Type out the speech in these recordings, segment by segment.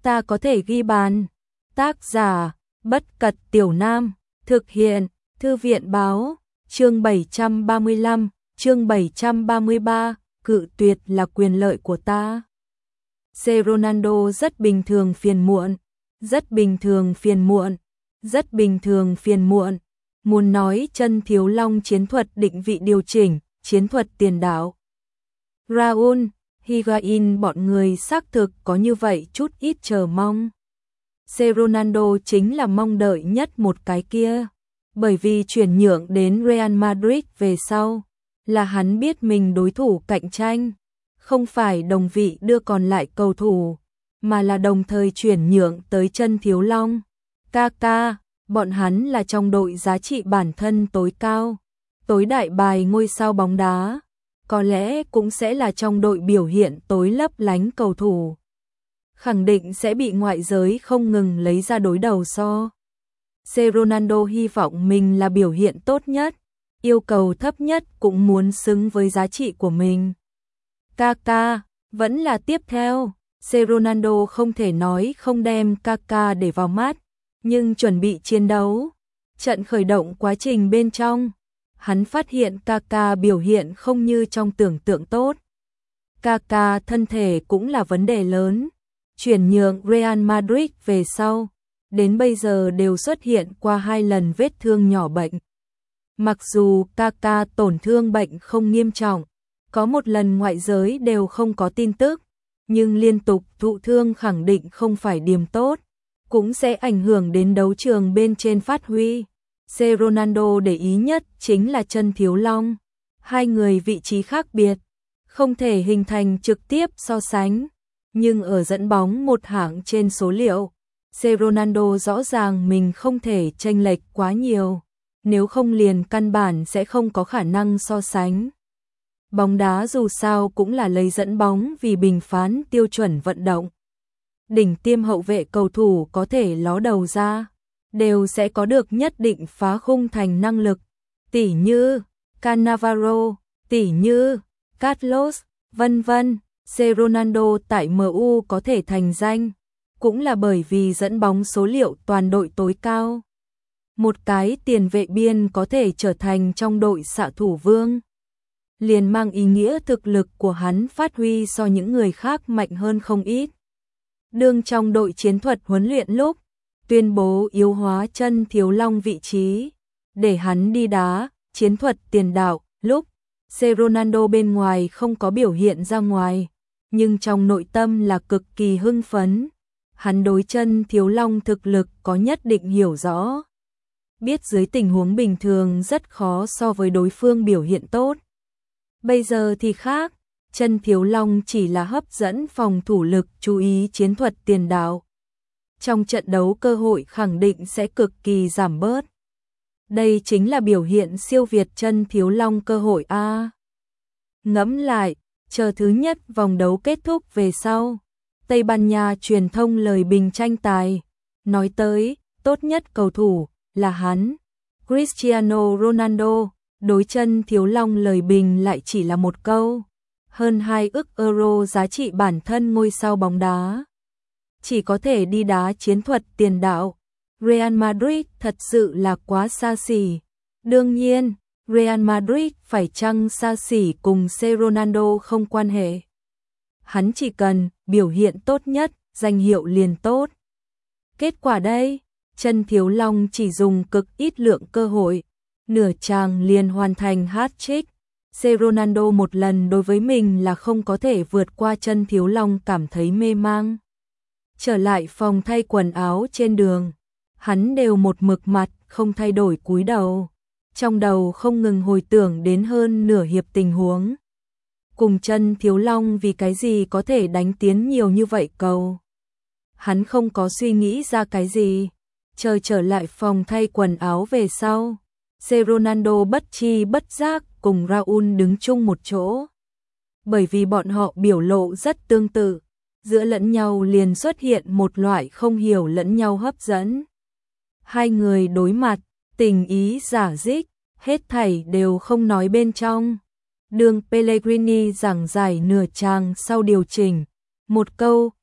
ta có thể ghi bàn. Tác giả, Bất Cật Tiểu Nam, thực hiện, Thư viện báo, chương 735, chương 733, cự tuyệt là quyền lợi của ta. C. Ronaldo rất bình thường phiền muộn, rất bình thường phiền muộn, rất bình thường phiền muộn. Muốn nói chân thiếu long chiến thuật định vị điều chỉnh, chiến thuật tiền đạo. Raúl, Higuaín bọn người xác thực có như vậy chút ít chờ mong. C. Ronaldo chính là mong đợi nhất một cái kia. Bởi vì chuyển nhượng đến Real Madrid về sau, là hắn biết mình đối thủ cạnh tranh, không phải đồng vị đưa còn lại cầu thủ, mà là đồng thời chuyển nhượng tới chân thiếu long. Kaká, bọn hắn là trong đội giá trị bản thân tối cao, tối đại bài ngôi sao bóng đá, có lẽ cũng sẽ là trong đội biểu hiện tối lấp lánh cầu thủ. Khẳng định sẽ bị ngoại giới không ngừng lấy ra đối đầu so. C. Ronaldo hy vọng mình là biểu hiện tốt nhất, yêu cầu thấp nhất cũng muốn xứng với giá trị của mình. Kaká vẫn là tiếp theo, C. Ronaldo không thể nói không đem Kaká để vào mắt, nhưng chuẩn bị chiến đấu, trận khởi động quá trình bên trong, hắn phát hiện Kaká biểu hiện không như trong tưởng tượng tốt. Kaká thân thể cũng là vấn đề lớn, chuyển nhượng Real Madrid về sau, đến bây giờ đều xuất hiện qua 2 lần vết thương nhỏ bệnh. Mặc dù Kaká tổn thương bệnh không nghiêm trọng, có một lần ngoại giới đều không có tin tức, nhưng liên tục thụ thương khẳng định không phải điểm tốt, cũng sẽ ảnh hưởng đến đấu trường bên trên phát huy. C. Ronaldo để ý nhất chính là chân thiếu long, hai người vị trí khác biệt, không thể hình thành trực tiếp so sánh, nhưng ở dẫn bóng một hạng trên số liệu, C. Ronaldo rõ ràng mình không thể chênh lệch quá nhiều, nếu không liền căn bản sẽ không có khả năng so sánh. Bóng đá dù sao cũng là lấy dẫn bóng vì bình phán tiêu chuẩn vận động. Đỉnh tiêm hậu vệ cầu thủ có thể ló đầu ra, đều sẽ có được nhất định phá khung thành năng lực, tỉ như Cannavaro, tỉ như Carlos, vân vân. C. Ronaldo tại MU có thể thành danh, cũng là bởi vì dẫn bóng số liệu toàn đội tối cao. Một cái tiền vệ biên có thể trở thành trong đội xạ thủ vương, liền mang ý nghĩa thực lực của hắn phát huy so những người khác mạnh hơn không ít. Đương trong đội chiến thuật huấn luyện lúc, tuyên bố yếu hóa chân thiếu long vị trí, để hắn đi đá chiến thuật tiền đạo, lúc C. Ronaldo bên ngoài không có biểu hiện ra ngoài, nhưng trong nội tâm là cực kỳ hưng phấn. Hắn đối chân thiếu long thực lực có nhất định hiểu rõ, biết dưới tình huống bình thường rất khó so với đối phương biểu hiện tốt. Bây giờ thì khác, chân thiếu long chỉ là hấp dẫn phòng thủ lực chú ý chiến thuật tiền đạo. Trong trận đấu cơ hội khẳng định sẽ cực kỳ giảm bớt. Đây chính là biểu hiện siêu việt chân thiếu long cơ hội a. Ngẫm lại, chờ thứ nhất vòng đấu kết thúc về sau, Tây Ban Nha truyền thông lời bình tranh tài, nói tới, tốt nhất cầu thủ là hắn, Cristiano Ronaldo, đối chân thiếu long lời bình lại chỉ là một câu, hơn 2 ức euro giá trị bản thân ngôi sao bóng đá. Chỉ có thể đi đá chiến thuật tiền đạo, Real Madrid thật sự là quá xa xỉ. Đương nhiên, Real Madrid phải chăng xa xỉ cùng C. Ronaldo không quan hệ. Hắn chỉ cần biểu hiện tốt nhất, danh hiệu liền tốt. Kết quả đây, chân thiếu long chỉ dùng cực ít lượng cơ hội, nửa chàng liền hoàn thành hat-trick. C. Ronaldo một lần đối với mình là không có thể vượt qua chân thiếu long cảm thấy mê mang. Trở lại phòng thay quần áo trên đường, hắn đều một mực mặt không thay đổi cúi đầu, trong đầu không ngừng hồi tưởng đến hơn nửa hiệp tình huống. Cùng chân thiếu long vì cái gì có thể đánh tiến nhiều như vậy cầu. Hắn không có suy nghĩ ra cái gì, chờ trở lại phòng thay quần áo về sau. C. Ronaldo bất chi bất giác cùng Raúl đứng chung một chỗ. Bởi vì bọn họ biểu lộ rất tương tự, giữa lẫn nhau liền xuất hiện một loại không hiểu lẫn nhau hấp dẫn. Hai người đối mặt, tình ý rả rích, hết thảy đều không nói bên trong. Đường Pellegrini giảng giải nửa trang sau điều chỉnh, một câu,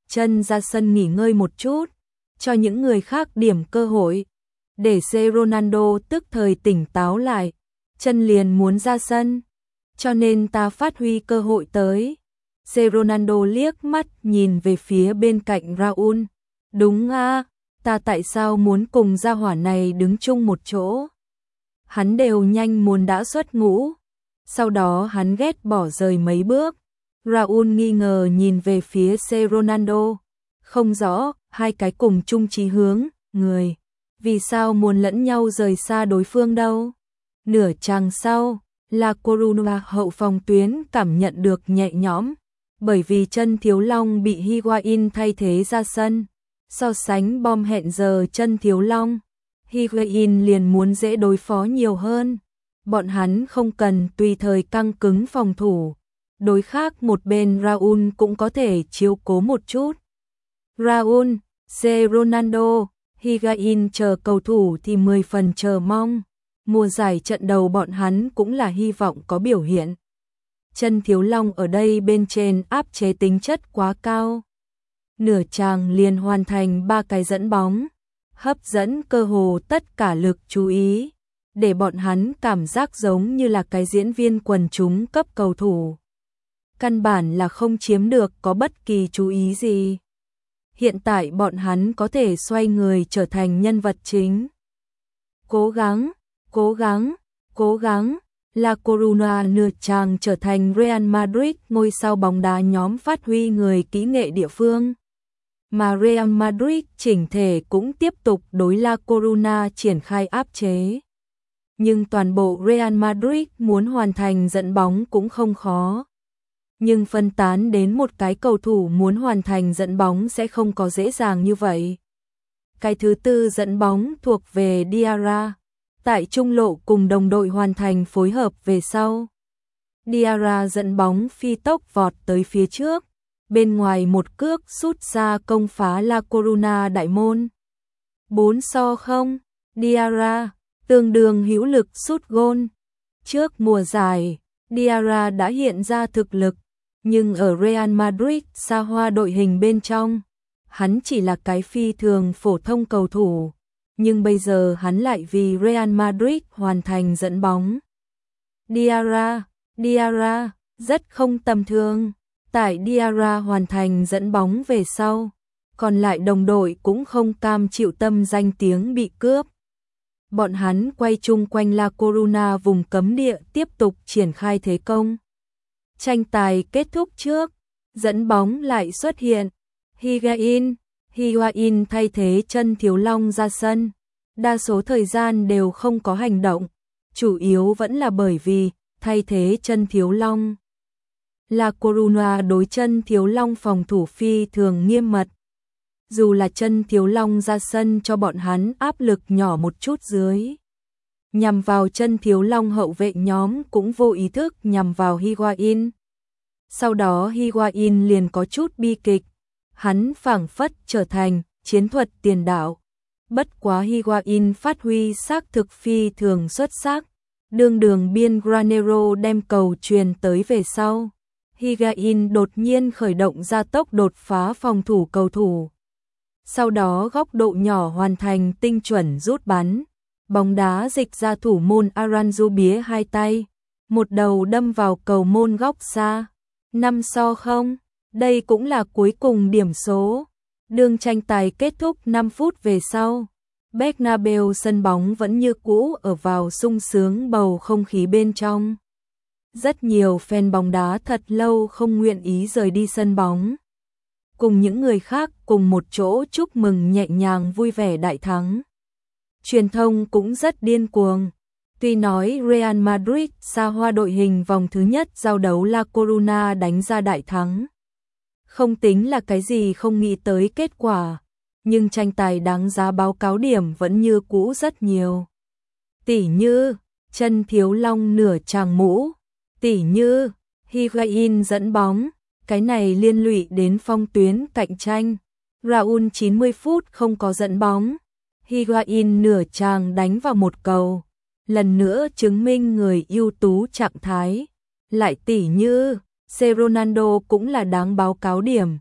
chân ra sân nghỉ ngơi một chút, cho những người khác điểm cơ hội. Để C Ronaldo tức thời tỉnh táo lại, chân liền muốn ra sân, cho nên ta phát huy cơ hội tới. C Ronaldo liếc mắt nhìn về phía bên cạnh Raul. Đúng a, ta tại sao muốn cùng gia hỏa này đứng chung một chỗ? Hắn đều nhanh muốn đã xuất ngũ. Sau đó hắn ghét bỏ rời mấy bước. Raul nghi ngờ nhìn về phía C Ronaldo. Không rõ, hai cái cùng chung chí hướng, người. Vì sao muốn lẫn nhau rời xa đối phương đâu? Nửa chàng sau, La Coruna hậu phòng tuyến cảm nhận được nhẹ nhõm. Bởi vì chân Thiếu Long bị Higuain thay thế ra sân. So sánh bom hẹn giờ chân Thiếu Long, Higuain liền muốn dễ đối phó nhiều hơn. Bọn hắn không cần tùy thời căng cứng phòng thủ. Đối khác một bên Raul cũng có thể chiếu cố một chút. Raul, C Ronaldo, Higuain chờ cầu thủ thì 10 phần chờ mong. Mùa giải trận đầu bọn hắn cũng là hy vọng có biểu hiện. Chân Thiếu Long ở đây bên trên áp chế tính chất quá cao. Nửa chàng liền hoàn thành 3 cái dẫn bóng, hấp dẫn cơ hồ tất cả lực chú ý, để bọn hắn cảm giác giống như là cái diễn viên quần chúng cấp cầu thủ. Căn bản là không chiếm được có bất kỳ chú ý gì. Hiện tại bọn hắn có thể xoay người trở thành nhân vật chính. Cố gắng, cố gắng, cố gắng. La Coruna nửa chàng trở thành Real Madrid ngôi sao bóng đá nhóm phát huy người kỹ nghệ địa phương. Mà Real Madrid chỉnh thể cũng tiếp tục đối La Coruna triển khai áp chế. Nhưng toàn bộ Real Madrid muốn hoàn thành dẫn bóng cũng không khó. Nhưng phân tán đến một cái cầu thủ muốn hoàn thành dẫn bóng sẽ không có dễ dàng như vậy. Cái thứ tư dẫn bóng thuộc về Diarra. Tại trung lộ cùng đồng đội hoàn thành phối hợp về sau. Diarra dẫn bóng phi tốc vọt tới phía trước. Bên ngoài một cước sút xa công phá La Coruna đại môn. 4-0, Diarra, tương đương hữu lực sút gôn. Trước mùa giải, Diarra đã hiện ra thực lực, nhưng ở Real Madrid xa hoa đội hình bên trong, hắn chỉ là cái phi thường phổ thông cầu thủ. Nhưng bây giờ hắn lại vì Real Madrid hoàn thành dẫn bóng. Diarra, rất không tầm thường. Tại Diarra hoàn thành dẫn bóng về sau, còn lại đồng đội cũng không cam chịu tâm danh tiếng bị cướp. Bọn hắn quay chung quanh La Coruna vùng cấm địa tiếp tục triển khai thế công. Tranh tài kết thúc trước, dẫn bóng lại xuất hiện. Higuain thay thế chân Thiếu Long ra sân. Đa số thời gian đều không có hành động, chủ yếu vẫn là bởi vì thay thế chân Thiếu Long. La Coruna đối chân Thiếu Long phòng thủ phi thường nghiêm mật. Dù là chân Thiếu Long ra sân cho bọn hắn áp lực nhỏ một chút dưới. Nhằm vào chân Thiếu Long hậu vệ nhóm cũng vô ý thức nhằm vào Higuain. Sau đó Higuain liền có chút bi kịch. Hắn phảng phất trở thành chiến thuật tiền đạo. Bất quá Higuain phát huy xác thực phi thường xuất sắc. Đường biên Granero đem cầu truyền tới về sau. Higuain đột nhiên khởi động ra tốc đột phá phòng thủ cầu thủ. Sau đó góc độ nhỏ hoàn thành tinh chuẩn rút bắn. Bóng đá dịch ra thủ môn Aranzubía hai tay. Một đầu đâm vào cầu môn góc xa. 5-0, đây cũng là cuối cùng điểm số. Đường tranh tài kết thúc 5 phút về sau. Bernabeu sân bóng vẫn như cũ ở vào sung sướng bầu không khí bên trong. Rất nhiều fan bóng đá thật lâu không nguyện ý rời đi sân bóng. Cùng những người khác cùng một chỗ chúc mừng nhẹ nhàng vui vẻ đại thắng. Truyền thông cũng rất điên cuồng. Tuy nói Real Madrid xa hoa đội hình vòng thứ nhất giao đấu La Coruna đánh ra đại thắng. Không tính là cái gì không nghĩ tới kết quả. Nhưng tranh tài đáng giá báo cáo điểm vẫn như cũ rất nhiều. Tỉ như, chân Thiếu Long nửa tràng mũ. Tỉ như, Higuain dẫn bóng. Cái này liên lụy đến phong tuyến cạnh tranh. Raul 90 phút không có dẫn bóng. Higuain nửa tràng đánh vào một cầu. Lần nữa chứng minh người ưu tú trạng thái. Lại tỉ như, C Ronaldo cũng là đáng báo cáo điểm.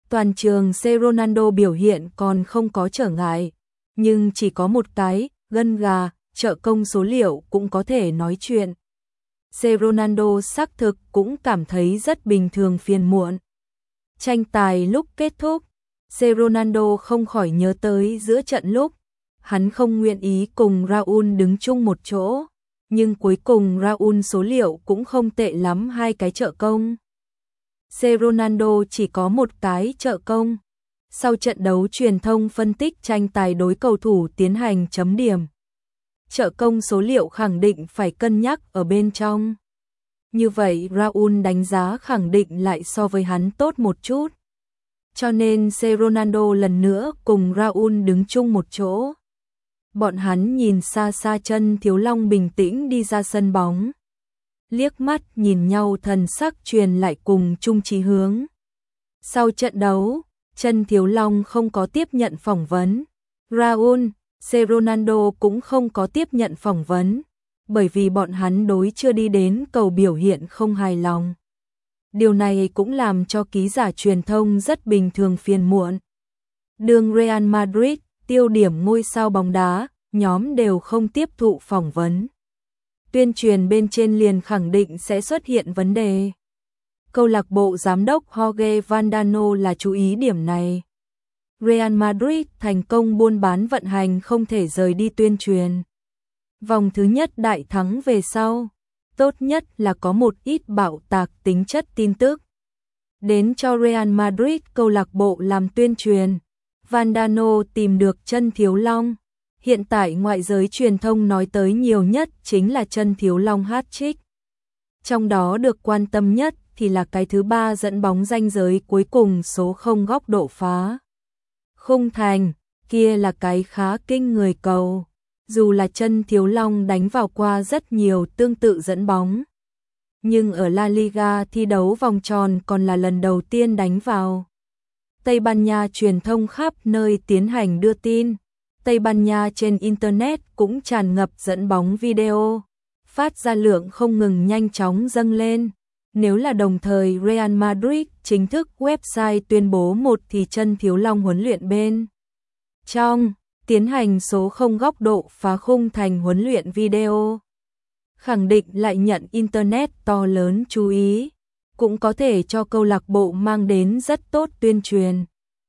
Toàn trường C Ronaldo biểu hiện còn không có trở ngại, nhưng chỉ có một cái, gân gà, trợ công số liệu cũng có thể nói chuyện. C Ronaldo xác thực cũng cảm thấy rất bình thường phiền muộn. Tranh tài lúc kết thúc, C Ronaldo không khỏi nhớ tới giữa trận lúc hắn không nguyện ý cùng Raul đứng chung một chỗ, nhưng cuối cùng Raul số liệu cũng không tệ lắm, 2 cái trợ công. C Ronaldo chỉ có một cái trợ công. Sau trận đấu truyền thông phân tích tranh tài đối cầu thủ tiến hành chấm điểm. Trợ công số liệu khẳng định phải cân nhắc ở bên trong. Như vậy Raul đánh giá khẳng định lại so với hắn tốt một chút. Cho nên C Ronaldo lần nữa cùng Raul đứng chung một chỗ. Bọn hắn nhìn xa xa Chân Thiếu Long bình tĩnh đi ra sân bóng. Liếc mắt nhìn nhau, thần sắc truyền lại cùng chung chí hướng. Sau trận đấu, Chân Thiếu Long không có tiếp nhận phỏng vấn. Raul, C Ronaldo cũng không có tiếp nhận phỏng vấn, bởi vì bọn hắn đối chưa đi đến cầu biểu hiện không hài lòng. Điều này cũng làm cho ký giả truyền thông rất bình thường phiền muộn. Đường Real Madrid, tiêu điểm ngôi sao bóng đá, nhóm đều không tiếp thụ phỏng vấn. Tuyên truyền bên trên liền khẳng định sẽ xuất hiện vấn đề. Câu lạc bộ giám đốc Jorge Valdano là chú ý điểm này. Real Madrid thành công buôn bán vận hành không thể rời đi tuyên truyền. Vòng thứ nhất đại thắng về sau, tốt nhất là có một ít bạo tạc tính chất tin tức. Đến cho Real Madrid câu lạc bộ làm tuyên truyền. Valdano tìm được Chân Thiếu Long. Hiện tại ngoại giới truyền thông nói tới nhiều nhất chính là Chân Thiếu Long hat-trick. Trong đó được quan tâm nhất thì là cái thứ 3 dẫn bóng ranh giới cuối cùng số 0 góc độ phá khung thành, kia là cái khá kinh người cầu. Dù là Chân Thiếu Long đánh vào qua rất nhiều tương tự dẫn bóng, nhưng ở La Liga thi đấu vòng tròn còn là lần đầu tiên đánh vào. Tây Ban Nha truyền thông khắp nơi tiến hành đưa tin. Tây Ban Nha trên Internet cũng tràn ngập dẫn bóng video, phát ra lượng không ngừng nhanh chóng dâng lên. Nếu là đồng thời Real Madrid chính thức website tuyên bố một thì Chân Thiếu Long huấn luyện bên trong, tiến hành số 0 góc độ phá khung thành huấn luyện video. Khẳng định lại nhận Internet to lớn chú ý, cũng có thể cho câu lạc bộ mang đến rất tốt tuyên truyền.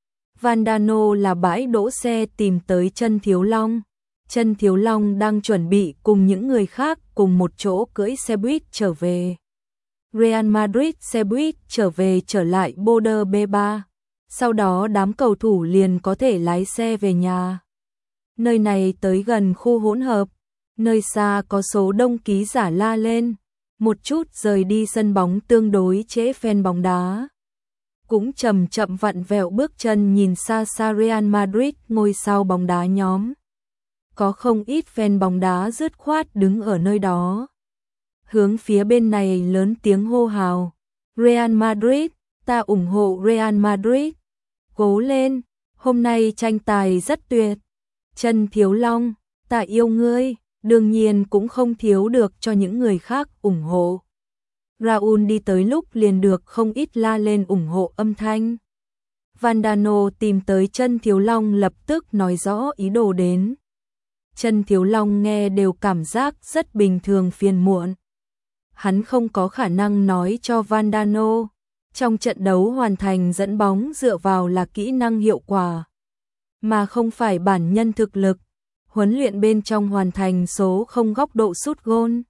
Valdano là bãi đỗ xe tìm tới Chân Thiếu Long. Chân Thiếu Long đang chuẩn bị cùng những người khác cùng một chỗ cưỡi xe buýt trở về. Real Madrid xe buýt trở lại Border B3. Sau đó đám cầu thủ liền có thể lái xe về nhà. Nơi này tới gần khu hỗn hợp. Nơi xa có số đông ký giả la lên. Một chút rời đi sân bóng tương đối trễ, fan bóng đá cũng chậm chậm vặn vẹo bước chân nhìn xa xa Real Madrid ngôi sao bóng đá nhóm. Có không ít fan bóng đá dứt khoát đứng ở nơi đó, hướng phía bên này lớn tiếng hô hào. Real Madrid, ta ủng hộ Real Madrid. Cố lên, hôm nay tranh tài rất tuyệt. Chân Thiếu Long, ta yêu ngươi. Đương nhiên cũng không thiếu được cho những người khác ủng hộ. Raul đi tới lúc liền được không ít la lên ủng hộ âm thanh. Valdano tìm tới Chân Thiếu Long lập tức nói rõ ý đồ đến. Chân Thiếu Long nghe đều cảm giác rất bình thường phiền muộn. Hắn không có khả năng nói cho Valdano trong trận đấu hoàn thành dẫn bóng dựa vào là kỹ năng hiệu quả, mà không phải bản nhân thực lực. Huấn luyện bên trong hoàn thành số 0 góc độ sút gôn.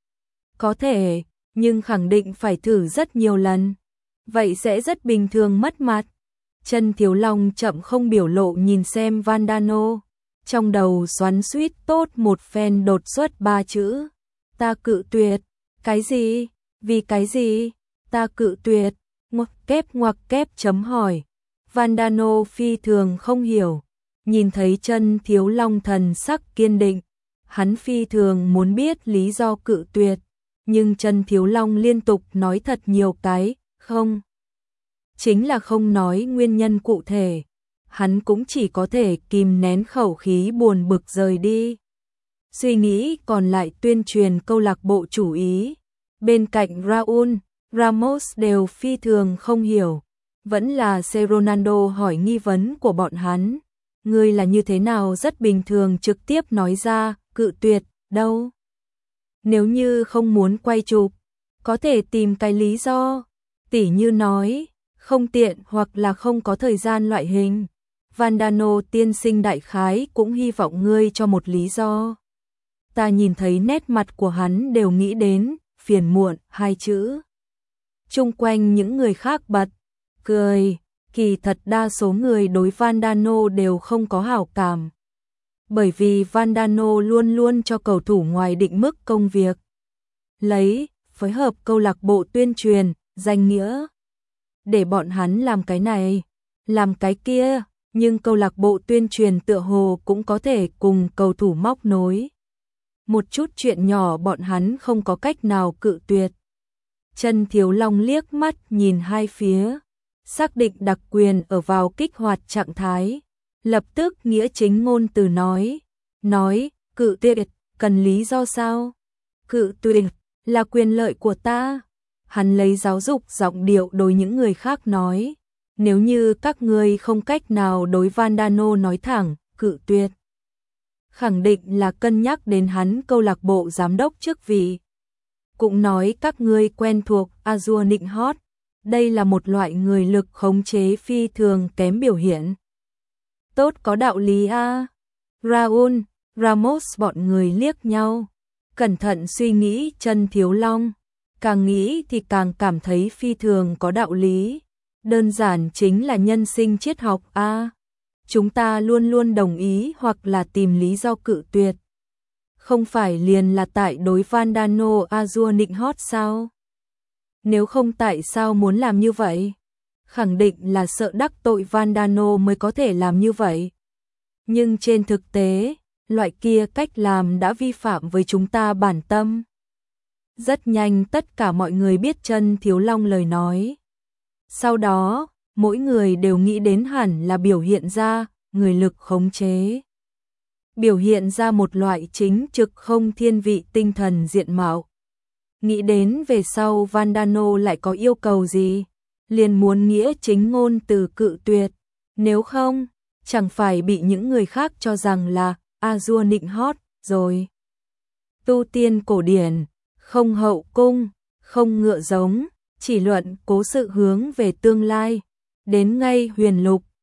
Có thể, nhưng khẳng định phải thử rất nhiều lần. Vậy sẽ rất bình thường mất mặt. Chân Thiếu Long chậm không biểu lộ nhìn xem Valdano. Trong đầu xoắn xuýt tốt một phen đột xuất 3 chữ. Ta cự tuyệt. Cái gì? Vì cái gì? Ta cự tuyệt. Ngoặc kép chấm hỏi. Valdano phi thường không hiểu. Nhìn thấy Chân Thiếu Long thần sắc kiên định, hắn phi thường muốn biết lý do cự tuyệt, nhưng Chân Thiếu Long liên tục nói thật nhiều cái, không. Chính là không nói nguyên nhân cụ thể, hắn cũng chỉ có thể kìm nén khẩu khí buồn bực rời đi. Suy nghĩ còn lại tuyên truyền câu lạc bộ chủ ý, bên cạnh Raul, Ramos đều phi thường không hiểu. Vẫn là C. Ronaldo hỏi nghi vấn của bọn hắn. Ngươi là như thế nào rất bình thường trực tiếp nói ra, cự tuyệt, đâu. Nếu như không muốn quay chụp, có thể tìm cái lý do, tỉ như nói, không tiện hoặc là không có thời gian loại hình. Vandano tiên sinh đại khái cũng hy vọng ngươi cho một lý do. Ta nhìn thấy nét mặt của hắn đều nghĩ đến, phiền muộn, hai chữ. Chung quanh những người khác bật cười, kỳ thật đa số người đối Vandano đều không có hảo cảm. Bởi vì Vandano luôn luôn cho cầu thủ ngoài định mức công việc. Lấy, phối hợp câu lạc bộ tuyên truyền, danh nghĩa. Để bọn hắn làm cái này, làm cái kia, nhưng câu lạc bộ tuyên truyền tựa hồ cũng có thể cùng cầu thủ móc nối. Một chút chuyện nhỏ bọn hắn không có cách nào cự tuyệt. Trần Thiếu Long liếc mắt nhìn hai phía, xác định đặc quyền ở vào kích hoạt trạng thái. Lập tức nghĩa chính ngôn từ nói, cự tuyệt, cần lý do sao? Cự tuyệt, là quyền lợi của ta. Hắn lấy giáo dục giọng điệu đối những người khác nói, nếu như các ngươi không cách nào đối Vandano nói thẳng, cự tuyệt. Khẳng định là cân nhắc đến hắn câu lạc bộ giám đốc chức vị. Cũng nói các ngươi quen thuộc Azure nịnh hót, đây là một loại người lực khống chế phi thường kém biểu hiện. Tốt có đạo lý a. Raúl, Ramos bọn người liếc nhau, cẩn thận suy nghĩ Trần Thiếu Long, càng nghĩ thì càng cảm thấy phi thường có đạo lý, đơn giản chính là nhân sinh triết học a. Chúng ta luôn luôn đồng ý hoặc là tìm lý do cự tuyệt. Không phải liền là tại đối Vandano Azure nịnh hót sao? Nếu không tại sao muốn làm như vậy? Khẳng định là sợ đắc tội Vandano mới có thể làm như vậy. Nhưng trên thực tế, loại kia cách làm đã vi phạm với chúng ta bản tâm. Rất nhanh tất cả mọi người biết Trần Thiếu Long lời nói. Sau đó, mỗi người đều nghĩ đến hẳn là biểu hiện ra người lực khống chế. Biểu hiện ra một loại chính trực không thiên vị tinh thần diện mạo. Nghĩ đến về sau Vandano lại có yêu cầu gì, liền muốn nghĩa chính ngôn từ cự tuyệt, nếu không, chẳng phải bị những người khác cho rằng là Azure nịnh hót rồi. Tu tiên cổ điển, không hậu cung, không ngựa giống, chỉ luận cố sự hướng về tương lai, đến ngay huyền lục,